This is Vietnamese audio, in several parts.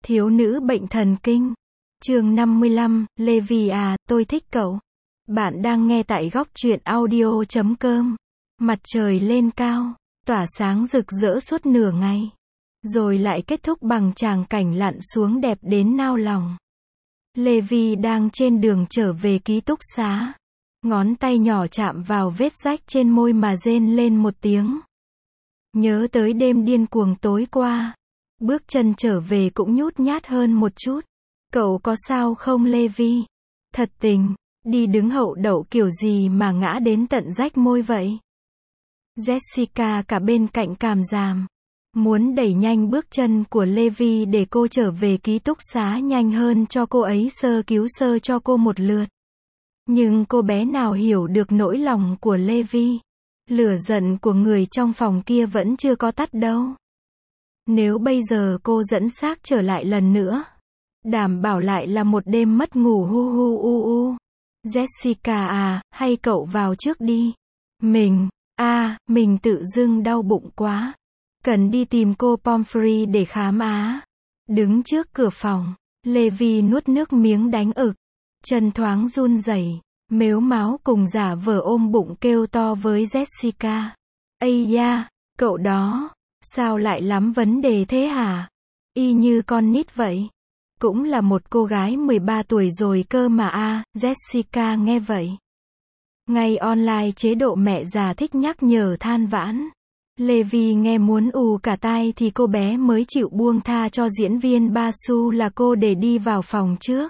Thiếu nữ bệnh thần kinh. Chương 55, Levi à, tôi thích cậu. Bạn đang nghe tại góc truyện audio.com. Mặt trời lên cao, tỏa sáng rực rỡ suốt nửa ngày. Rồi lại kết thúc bằng tràng cảnh lặn xuống đẹp đến nao lòng. Levi đang trên đường trở về ký túc xá. Ngón tay nhỏ chạm vào vết rách trên môi mà rên lên một tiếng. Nhớ tới đêm điên cuồng tối qua. Bước chân trở về cũng nhút nhát hơn một chút. Cậu có sao không Levi? Thật tình, đi đứng hậu đậu kiểu gì mà ngã đến tận rách môi vậy? Jessica cả bên cạnh càm ràm. Muốn đẩy nhanh bước chân của Levi để cô trở về ký túc xá nhanh hơn cho cô ấy sơ cứu sơ cho cô một lượt. Nhưng cô bé nào hiểu được nỗi lòng của Levi. Lửa giận của người trong phòng kia vẫn chưa có tắt đâu. Nếu bây giờ cô dẫn xác trở lại lần nữa, đảm bảo lại là một đêm mất ngủ hu hu u u. Jessica à, hay cậu vào trước đi. Mình tự dưng đau bụng quá. Cần đi tìm cô Pomfrey để khám á. Đứng trước cửa phòng, Levi nuốt nước miếng đánh ực. Chân thoáng run rẩy, mếu máo cùng giả vờ ôm bụng kêu to với Jessica. Ây da, cậu đó, sao lại lắm vấn đề thế hả? Y như con nít vậy. Cũng là một cô gái 13 tuổi rồi cơ mà Jessica nghe vậy. Ngay online chế độ mẹ già thích nhắc nhở than vãn. Levi nghe muốn ù cả tai thì cô bé mới chịu buông tha cho diễn viên Basu là cô để đi vào phòng trước.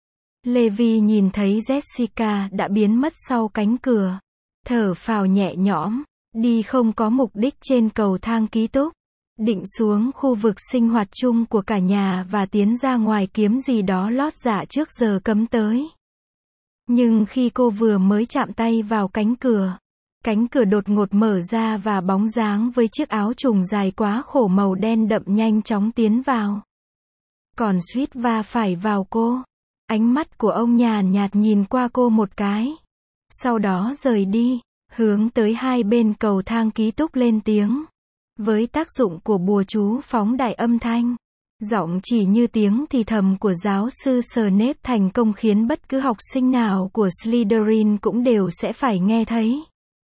Levi nhìn thấy Jessica đã biến mất sau cánh cửa. Thở phào nhẹ nhõm, đi không có mục đích trên cầu thang ký túc. Định xuống khu vực sinh hoạt chung của cả nhà và tiến ra ngoài kiếm gì đó lót dạ trước giờ cấm tới. Nhưng khi cô vừa mới chạm tay vào cánh cửa đột ngột mở ra và bóng dáng với chiếc áo trùng dài quá khổ màu đen đậm nhanh chóng tiến vào. Còn suýt va phải vào cô. Ánh mắt của ông nhàn nhạt nhìn qua cô một cái. Sau đó rời đi, hướng tới hai bên cầu thang ký túc lên tiếng. Với tác dụng của bùa chú phóng đại âm thanh, giọng chỉ như tiếng thì thầm của giáo sư Snape thành công khiến bất cứ học sinh nào của Slytherin cũng đều sẽ phải nghe thấy.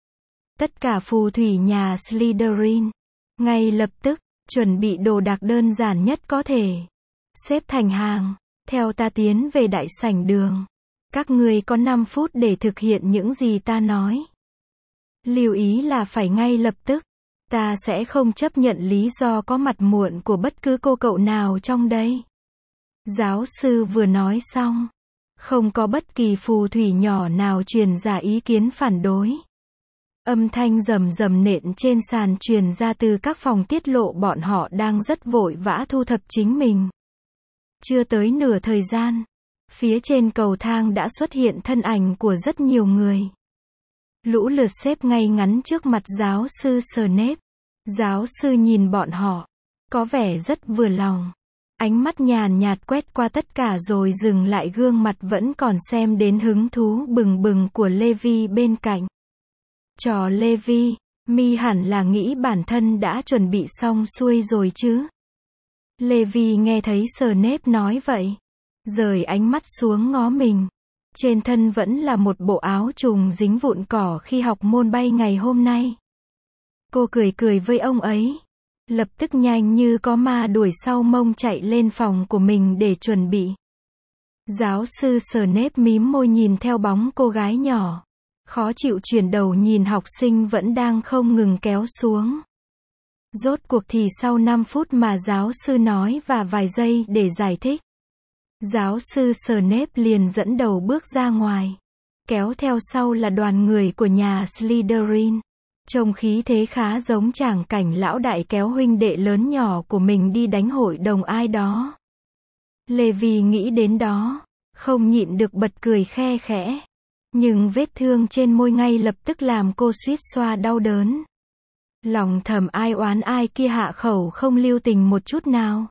Tất cả phù thủy nhà Slytherin, ngay lập tức, chuẩn bị đồ đạc đơn giản nhất có thể. Xếp thành hàng, theo ta tiến về đại sảnh đường. Các ngươi có 5 phút để thực hiện những gì ta nói. Lưu ý là phải ngay lập tức. Ta sẽ không chấp nhận lý do có mặt muộn của bất cứ cô cậu nào trong đây. Giáo sư vừa nói xong. Không có bất kỳ phù thủy nhỏ nào truyền ra ý kiến phản đối. Âm thanh rầm rầm nện trên sàn truyền ra từ các phòng tiết lộ bọn họ đang rất vội vã thu thập chính mình. Chưa tới nửa thời gian, phía trên cầu thang đã xuất hiện thân ảnh của rất nhiều người. Lũ lượt xếp ngay ngắn trước mặt giáo sư Snape. Giáo sư nhìn bọn họ, có vẻ rất vừa lòng. Ánh mắt nhàn nhạt quét qua tất cả rồi dừng lại gương mặt vẫn còn xem đến hứng thú bừng bừng của Levi bên cạnh. Trò Levi, mi hẳn là nghĩ bản thân đã chuẩn bị xong xuôi rồi chứ. Levi nghe thấy Snape nói vậy, rời ánh mắt xuống ngó mình. Trên thân vẫn là một bộ áo trùng dính vụn cỏ khi học môn bay ngày hôm nay. Cô cười cười với ông ấy. Lập tức nhanh như có ma đuổi sau mông chạy lên phòng của mình để chuẩn bị. Giáo sư Snape mím môi nhìn theo bóng cô gái nhỏ. Khó chịu chuyển đầu nhìn học sinh vẫn đang không ngừng kéo xuống. Rốt cuộc thì sau 5 phút mà giáo sư nói và vài giây để giải thích. Giáo sư Snape liền dẫn đầu bước ra ngoài. Kéo theo sau là đoàn người của nhà Slytherin. Trông khí thế khá giống tràng cảnh lão đại kéo huynh đệ lớn nhỏ của mình đi đánh hội đồng ai đó. Levi nghĩ đến đó, không nhịn được bật cười khe khẽ. Nhưng vết thương trên môi ngay lập tức làm cô suýt xoa đau đớn. Lòng thầm ai oán ai kia hạ khẩu không lưu tình một chút nào.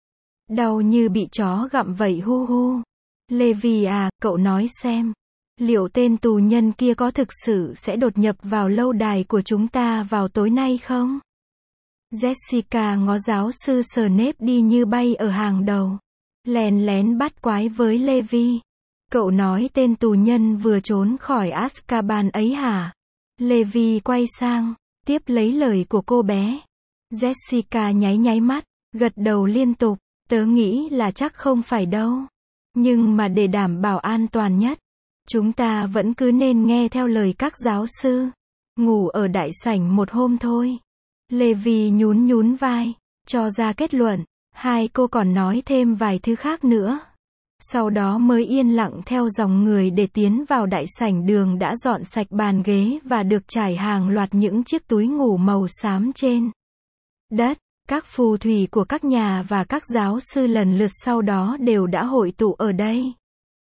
Đau như bị chó gặm vậy hu hu. Levi à, cậu nói xem. Liệu tên tù nhân kia có thực sự sẽ đột nhập vào lâu đài của chúng ta vào tối nay không? Jessica ngó giáo sư Snape đi như bay ở hàng đầu. Lén lén bắt quái với Levi. Cậu nói tên tù nhân vừa trốn khỏi Azkaban ấy hả? Levi quay sang, tiếp lấy lời của cô bé. Jessica nháy nháy mắt, gật đầu liên tục. Tớ nghĩ là chắc không phải đâu. Nhưng mà để đảm bảo an toàn nhất, chúng ta vẫn cứ nên nghe theo lời các giáo sư. Ngủ ở đại sảnh một hôm thôi. Levi nhún nhún vai, cho ra kết luận. Hai cô còn nói thêm vài thứ khác nữa. Sau đó mới yên lặng theo dòng người để tiến vào đại sảnh. Đường đã dọn sạch bàn ghế và được trải hàng loạt những chiếc túi ngủ màu xám trên đất. Các phù thủy của các nhà và các giáo sư lần lượt sau đó đều đã hội tụ ở đây.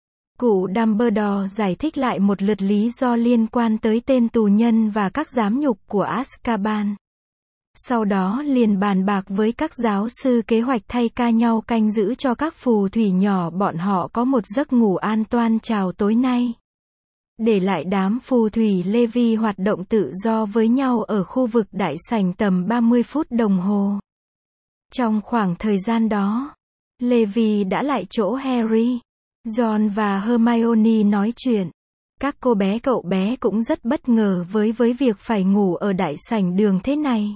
Cụ Dumbledore giải thích lại một lượt lý do liên quan tới tên tù nhân và các giám nhục của Azkaban. Sau đó liền bàn bạc với các giáo sư kế hoạch thay ca nhau canh giữ cho các phù thủy nhỏ bọn họ có một giấc ngủ an toàn chào tối nay. Để lại đám phù thủy Levi hoạt động tự do với nhau ở khu vực đại sảnh tầm 30 phút đồng hồ. Trong khoảng thời gian đó, Levi đã lại chỗ Harry, Ron và Hermione nói chuyện. Các cô bé cậu bé cũng rất bất ngờ với việc phải ngủ ở đại sảnh đường thế này.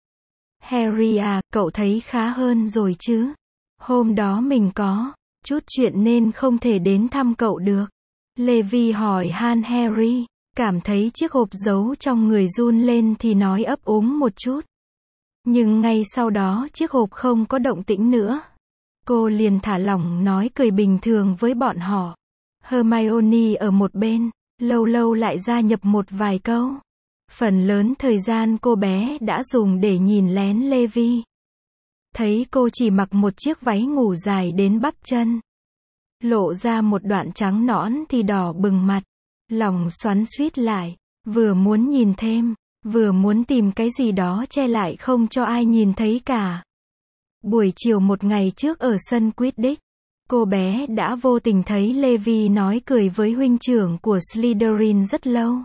Harry à, cậu thấy khá hơn rồi chứ? Hôm đó mình có chút chuyện nên không thể đến thăm cậu được. Levi hỏi han Harry, cảm thấy chiếc hộp giấu trong người run lên thì nói ấp úng một chút. Nhưng ngay sau đó chiếc hộp không có động tĩnh nữa. Cô liền thả lỏng nói cười bình thường với bọn họ. Hermione ở một bên, lâu lâu lại gia nhập một vài câu. Phần lớn thời gian cô bé đã dùng để nhìn lén Levi. Thấy cô chỉ mặc một chiếc váy ngủ dài đến bắp chân. Lộ ra một đoạn trắng nõn thì đỏ bừng mặt. Lòng xoắn xuýt lại. Vừa muốn nhìn thêm, vừa muốn tìm cái gì đó che lại không cho ai nhìn thấy cả. Buổi chiều một ngày trước ở sân Quidditch, cô bé đã vô tình thấy Levi nói cười với huynh trưởng của Slytherin rất lâu.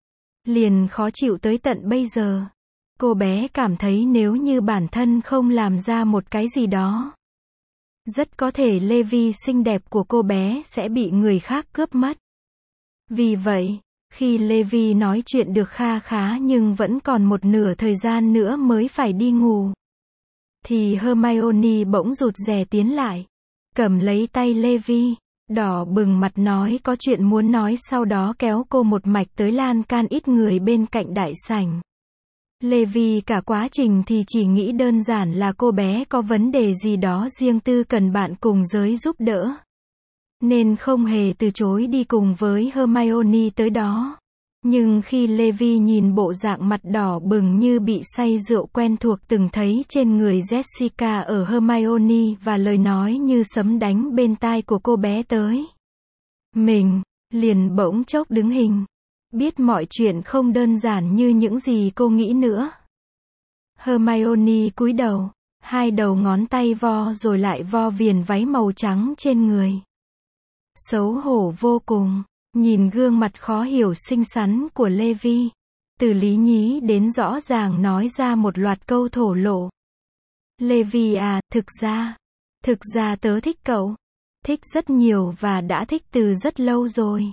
Liền khó chịu tới tận bây giờ. Cô bé cảm thấy nếu như bản thân không làm ra một cái gì đó, rất có thể Levi xinh đẹp của cô bé sẽ bị người khác cướp mất. Vì vậy, khi Levi nói chuyện được kha khá nhưng vẫn còn một nửa thời gian nữa mới phải đi ngủ, thì Hermione bỗng rụt rè tiến lại, cầm lấy tay Levi, đỏ bừng mặt nói có chuyện muốn nói, sau đó kéo cô một mạch tới lan can ít người bên cạnh đại sảnh. Levi cả quá trình thì chỉ nghĩ đơn giản là cô bé có vấn đề gì đó riêng tư cần bạn cùng giới giúp đỡ, nên không hề từ chối đi cùng với Hermione tới đó. Nhưng khi Levi nhìn bộ dạng mặt đỏ bừng như bị say rượu quen thuộc từng thấy trên người Jessica ở Hermione và lời nói như sấm đánh bên tai của cô bé tới, mình liền bỗng chốc đứng hình. Biết mọi chuyện không đơn giản như những gì cô nghĩ nữa. Hermione cúi đầu, hai đầu ngón tay vo rồi lại vo viền váy màu trắng trên người. Xấu hổ vô cùng, nhìn gương mặt khó hiểu xinh xắn của Levi, từ lý nhí đến rõ ràng nói ra một loạt câu thổ lộ. Levi à, thực ra tớ thích cậu. Thích rất nhiều và đã thích từ rất lâu rồi.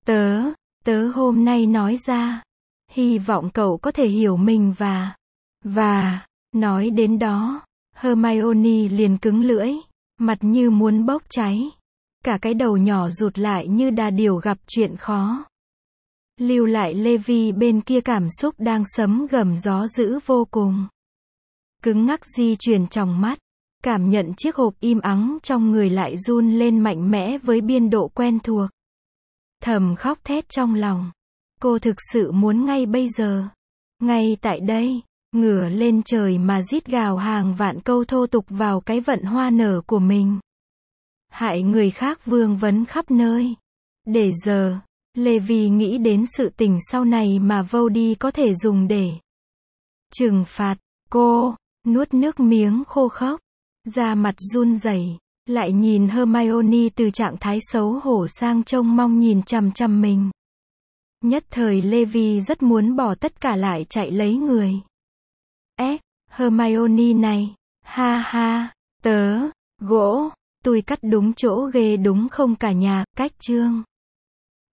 Tớ hôm nay nói ra. Hy vọng cậu có thể hiểu mình và, nói đến đó, Hermione liền cứng lưỡi, mặt như muốn bốc cháy. Cả cái đầu nhỏ rụt lại như đà điểu gặp chuyện khó. Lưu lại Levi bên kia cảm xúc đang sấm gầm gió dữ vô cùng. Cứng ngắc di chuyển trong mắt, cảm nhận chiếc hộp im ắng trong người lại run lên mạnh mẽ với biên độ quen thuộc. Thầm khóc thét trong lòng. Cô thực sự muốn ngay bây giờ, ngay tại đây, ngửa lên trời mà rít gào hàng vạn câu thô tục vào cái vận hoa nở của mình. Hại người khác vương vấn khắp nơi. Để giờ, Levi nghĩ đến sự tình sau này mà Voldemort có thể dùng để trừng phạt cô, nuốt nước miếng khô khốc, da mặt run rẩy, lại nhìn Hermione từ trạng thái xấu hổ sang trông mong nhìn chằm chằm mình. Nhất thời Levi rất muốn bỏ tất cả lại chạy lấy người. Hermione này. Ha ha. Tớ. Gỗ. Tui cắt đúng chỗ ghê đúng không cả nhà. Cách chương.